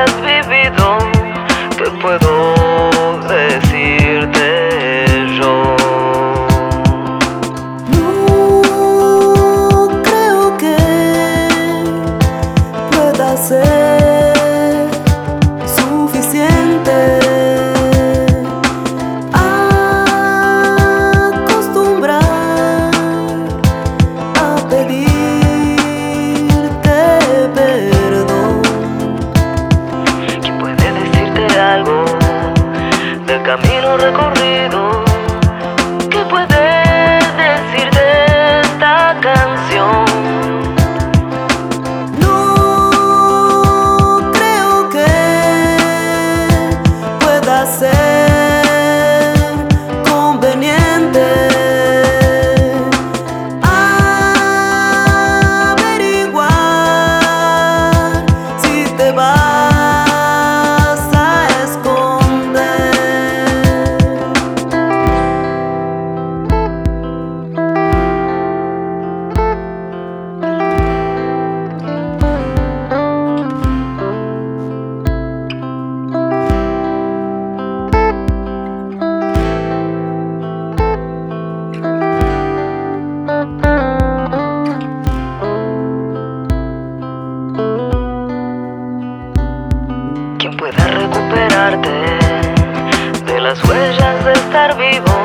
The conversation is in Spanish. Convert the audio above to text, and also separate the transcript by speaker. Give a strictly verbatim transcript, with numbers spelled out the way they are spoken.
Speaker 1: has vivido, ¿qué puedo decirte yo?
Speaker 2: No creo que pueda ser suficiente acostumbrar a pedirte perdón.
Speaker 1: ¿Quién puede decirte algo del camino recorrido? ¿Qué puede decirte esta canción?
Speaker 2: No creo que pueda ser conveniente averiguar si te vas a esconder.
Speaker 1: ¿Quién puede recuperarte de las huellas de estar vivo?